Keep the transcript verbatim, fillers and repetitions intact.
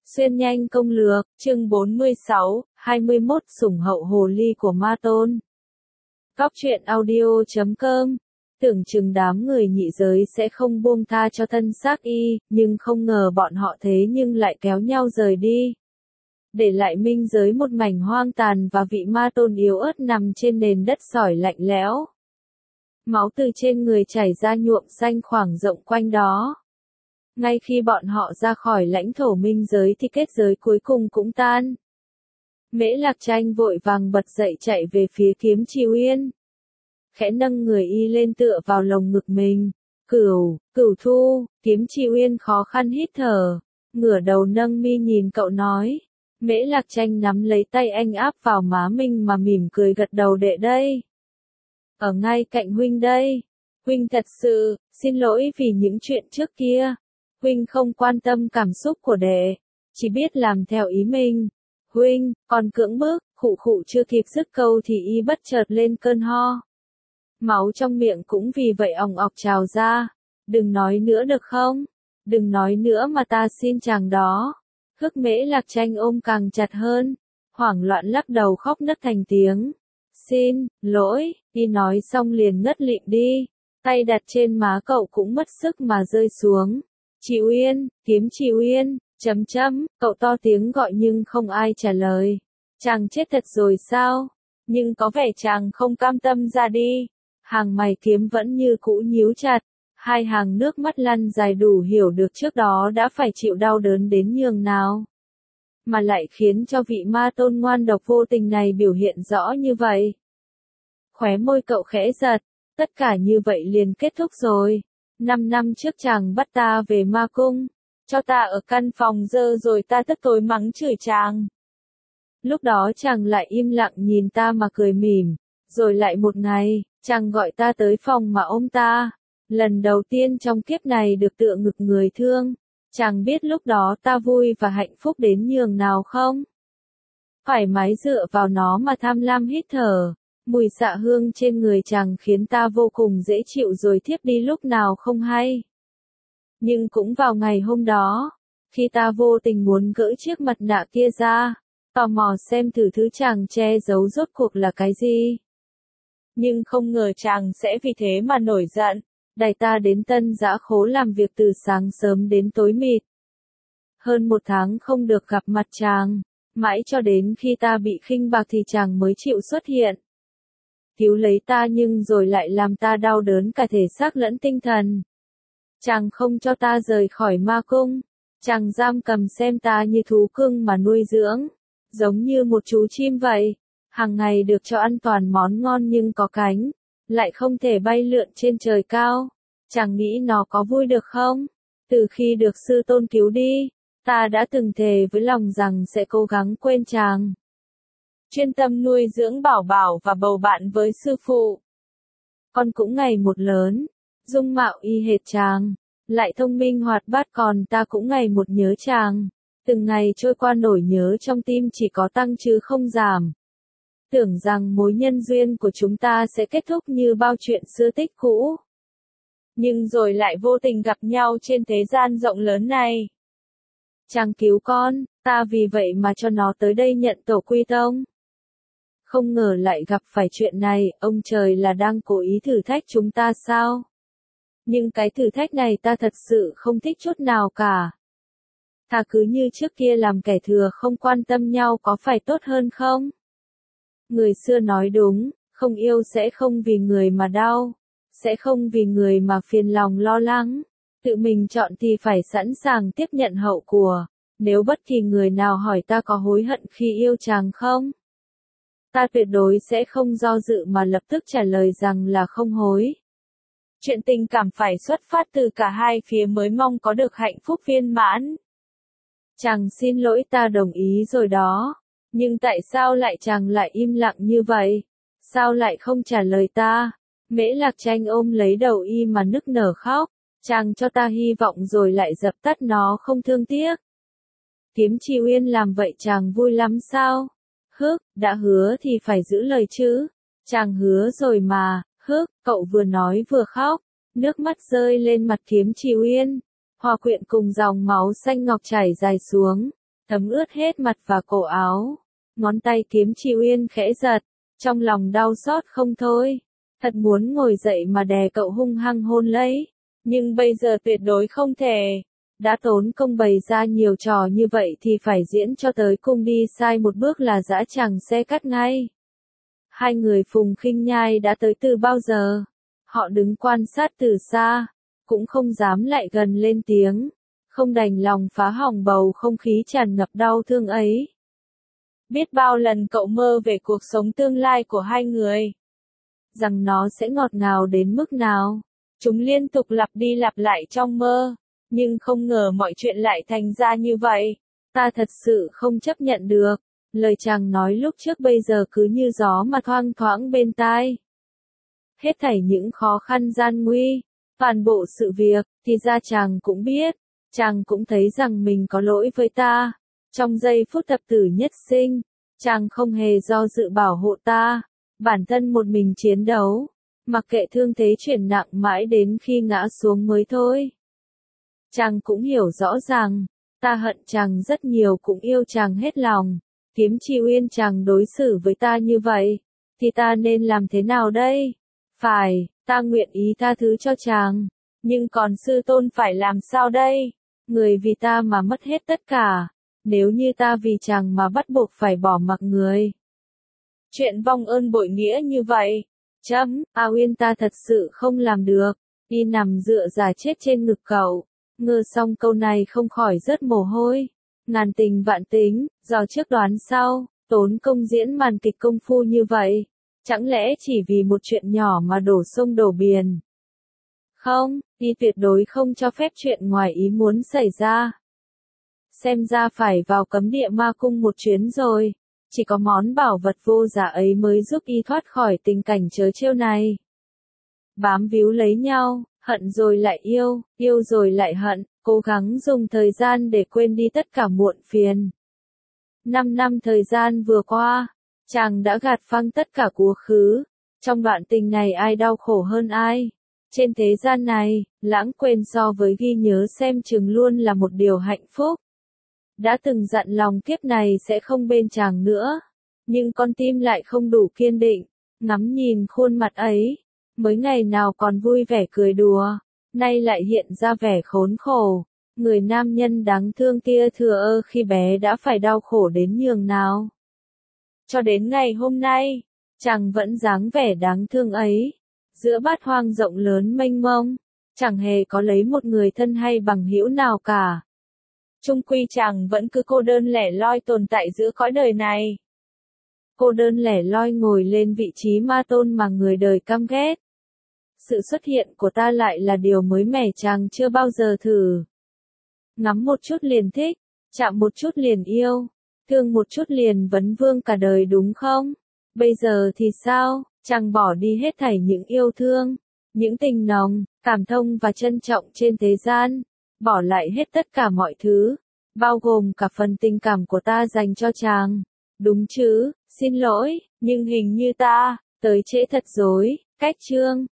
Xuyên nhanh công lược, chương bốn mươi sáu, hai mươi mốt sủng hậu hồ ly của Ma Tôn. Cóc truyện audio chấm com. Tưởng chừng đám người nhị giới sẽ không buông tha cho thân xác y, nhưng không ngờ bọn họ thế nhưng lại kéo nhau rời đi. Để lại minh giới một mảnh hoang tàn và vị Ma Tôn yếu ớt nằm trên nền đất sỏi lạnh lẽo. Máu từ trên người chảy ra nhuộm xanh khoảng rộng quanh đó. Ngay khi bọn họ ra khỏi lãnh thổ minh giới thì kết giới cuối cùng cũng tan. Mễ Lạc Tranh vội vàng bật dậy chạy về phía Kiếm Trì Uyên. Khẽ nâng người y lên tựa vào lồng ngực mình. Cửu, Cửu Thu, Kiếm Trì Uyên khó khăn hít thở, ngửa đầu nâng mi nhìn cậu nói. Mễ Lạc Tranh nắm lấy tay anh áp vào má mình mà mỉm cười gật đầu, đệ đây. Ở ngay cạnh huynh đây. Huynh thật sự, xin lỗi vì những chuyện trước kia. Huynh không quan tâm cảm xúc của đệ, chỉ biết làm theo ý mình. Huynh, còn cưỡng bức, khụ khụ chưa kịp dứt câu thì y bất chợt lên cơn ho. Máu trong miệng cũng vì vậy ỏng ọc trào ra. Đừng nói nữa được không? Đừng nói nữa mà ta xin chàng đó. Hức Mễ Lạc Tranh ôm càng chặt hơn, hoảng loạn lắc đầu khóc nấc thành tiếng. Xin, lỗi, y nói xong liền ngất lịm đi. Tay đặt trên má cậu cũng mất sức mà rơi xuống. Chị Uyên, Kiếm Trì Uyên, chấm chấm, cậu to tiếng gọi nhưng không ai trả lời. Chàng chết thật rồi sao? Nhưng có vẻ chàng không cam tâm ra đi. Hàng mày Kiếm vẫn như cũ nhíu chặt, hai hàng nước mắt lăn dài đủ hiểu được trước đó đã phải chịu đau đớn đến nhường nào. Mà lại khiến cho vị Ma Tôn ngoan độc vô tình này biểu hiện rõ như vậy. Khóe môi cậu khẽ giật, tất cả như vậy liền kết thúc rồi. Năm năm trước chàng bắt ta về ma cung, cho ta ở căn phòng dơ rồi ta tức tối mắng chửi chàng. Lúc đó chàng lại im lặng nhìn ta mà cười mỉm, rồi lại một ngày, chàng gọi ta tới phòng mà ôm ta. Lần đầu tiên trong kiếp này được tựa ngực người thương, chàng biết lúc đó ta vui và hạnh phúc đến nhường nào không? Thoải mái dựa vào nó mà tham lam hít thở. Mùi xạ hương trên người chàng khiến ta vô cùng dễ chịu rồi thiếp đi lúc nào không hay. Nhưng cũng vào ngày hôm đó, khi ta vô tình muốn gỡ chiếc mặt nạ kia ra, tò mò xem thử thứ chàng che giấu rốt cuộc là cái gì. Nhưng không ngờ chàng sẽ vì thế mà nổi giận, đẩy ta đến Tân Dã Khố làm việc từ sáng sớm đến tối mịt. Hơn một tháng không được gặp mặt chàng, mãi cho đến khi ta bị khinh bạc thì chàng mới chịu xuất hiện. Cứu lấy ta nhưng rồi lại làm ta đau đớn cả thể xác lẫn tinh thần. Chàng không cho ta rời khỏi ma cung, chàng giam cầm xem ta như thú cưng mà nuôi dưỡng, giống như một chú chim vậy, hàng ngày được cho ăn toàn món ngon nhưng có cánh, lại không thể bay lượn trên trời cao. Chàng nghĩ nó có vui được không? Từ khi được sư tôn cứu đi, ta đã từng thề với lòng rằng sẽ cố gắng quên chàng. Chuyên tâm nuôi dưỡng bảo bảo và bầu bạn với sư phụ. Con cũng ngày một lớn, dung mạo y hệt chàng, lại thông minh hoạt bát, còn ta cũng ngày một nhớ chàng. Từng ngày trôi qua nỗi nhớ trong tim chỉ có tăng chứ không giảm. Tưởng rằng mối nhân duyên của chúng ta sẽ kết thúc như bao chuyện xưa tích cũ. Nhưng rồi lại vô tình gặp nhau trên thế gian rộng lớn này. Chàng cứu con, ta vì vậy mà cho nó tới đây nhận tổ quy tông. Không ngờ lại gặp phải chuyện này, ông trời là đang cố ý thử thách chúng ta sao? Nhưng cái thử thách này ta thật sự không thích chút nào cả. Thà cứ như trước kia làm kẻ thừa không quan tâm nhau có phải tốt hơn không? Người xưa nói đúng, không yêu sẽ không vì người mà đau, sẽ không vì người mà phiền lòng lo lắng. Tự mình chọn thì phải sẵn sàng tiếp nhận hậu của. Nếu bất kỳ người nào hỏi ta có hối hận khi yêu chàng không? Ta tuyệt đối sẽ không do dự mà lập tức trả lời rằng là không hối. Chuyện tình cảm phải xuất phát từ cả hai phía mới mong có được hạnh phúc viên mãn. Chàng xin lỗi, ta đồng ý rồi đó. Nhưng tại sao lại chàng lại im lặng như vậy? Sao lại không trả lời ta? Mễ Lạc Tranh ôm lấy đầu y mà nức nở khóc. Chàng cho ta hy vọng rồi lại dập tắt nó không thương tiếc. Kiếm Trì Uyên làm vậy chàng vui lắm sao? Hức, đã hứa thì phải giữ lời chứ. Chàng hứa rồi mà. Hức, cậu vừa nói vừa khóc. Nước mắt rơi lên mặt Kiếm Trì Uyên, hòa quyện cùng dòng máu xanh ngọc chảy dài xuống. thấm ướt hết mặt và cổ áo. Ngón tay Kiếm Chi Uyên khẽ giật, trong lòng đau xót không thôi. Thật muốn ngồi dậy mà đè cậu hung hăng hôn lấy, nhưng bây giờ tuyệt đối không thể. Đã tốn công bày ra nhiều trò như vậy thì phải diễn cho tới cung đi sai một bước là dã tràng xe cắt ngay. Hai người Phùng Khinh Nhai đã tới từ bao giờ? Họ đứng quan sát từ xa, cũng không dám lại gần lên tiếng, không đành lòng phá hỏng bầu không khí tràn ngập đau thương ấy. Biết bao lần cậu mơ về cuộc sống tương lai của hai người, rằng nó sẽ ngọt ngào đến mức nào. Chúng liên tục lặp đi lặp lại trong mơ, nhưng không ngờ mọi chuyện lại thành ra như vậy. Ta thật sự không chấp nhận được. Lời chàng nói lúc trước bây giờ cứ như gió mà thoang thoảng bên tai. Hết thảy những khó khăn gian nguy, toàn bộ sự việc, thì ra chàng cũng biết. Chàng cũng thấy rằng mình có lỗi với ta. Trong giây phút thập tử nhất sinh, chàng không hề do dự bảo hộ ta. Bản thân một mình chiến đấu, mặc kệ thương thế chuyển nặng mãi đến khi ngã xuống mới thôi. Chàng cũng hiểu rõ ràng, ta hận chàng rất nhiều cũng yêu chàng hết lòng. Kiếm Chi Uyên chàng đối xử với ta như vậy, thì ta nên làm thế nào đây? Phải, ta nguyện ý tha thứ cho chàng, nhưng còn sư tôn phải làm sao đây? Người vì ta mà mất hết tất cả, nếu như ta vì chàng mà bắt buộc phải bỏ mặc người. Chuyện vong ơn bội nghĩa như vậy, chấm, A Uyên ta thật sự không làm được. Y nằm dựa giả chết trên ngực cậu, ngơ xong câu này không khỏi rớt mồ hôi. Ngàn tình vạn tính, do trước đoán sau, tốn công diễn màn kịch công phu như vậy. Chẳng lẽ chỉ vì một chuyện nhỏ mà đổ sông đổ biển? Không, y tuyệt đối không cho phép chuyện ngoài ý muốn xảy ra. Xem ra phải vào cấm địa ma cung một chuyến rồi. Chỉ có món bảo vật vô giá ấy mới giúp y thoát khỏi tình cảnh trớ trêu này. Bám víu lấy nhau, hận rồi lại yêu, yêu rồi lại hận, cố gắng dùng thời gian để quên đi tất cả muộn phiền. Năm năm thời gian vừa qua, chàng đã gạt phăng tất cả quá khứ. Trong đoạn tình này ai đau khổ hơn ai? Trên thế gian này, lãng quên so với ghi nhớ xem chừng luôn là một điều hạnh phúc. Đã từng dặn lòng kiếp này sẽ không bên chàng nữa, nhưng con tim lại không đủ kiên định. Ngắm nhìn khuôn mặt ấy, mới ngày nào còn vui vẻ cười đùa, nay lại hiện ra vẻ khốn khổ. Người nam nhân đáng thương kia thừa ơ khi bé đã phải đau khổ đến nhường nào. Cho đến ngày hôm nay, chàng vẫn dáng vẻ đáng thương ấy. Giữa bát hoang rộng lớn mênh mông, chẳng hề có lấy một người thân hay bằng hữu nào cả. Chung quy chàng vẫn cứ cô đơn lẻ loi tồn tại giữa cõi đời này. Cô đơn lẻ loi ngồi lên vị trí ma tôn mà người đời căm ghét. Sự xuất hiện của ta lại là điều mới mẻ chàng chưa bao giờ thử. Ngắm một chút liền thích, chạm một chút liền yêu, thương một chút liền vấn vương cả đời đúng không? Bây giờ thì sao? Chàng bỏ đi hết thảy những yêu thương, những tình nồng, cảm thông và trân trọng trên thế gian, bỏ lại hết tất cả mọi thứ, bao gồm cả phần tình cảm của ta dành cho chàng. Đúng chứ, xin lỗi, nhưng hình như ta, tới trễ thật rồi. Cách chương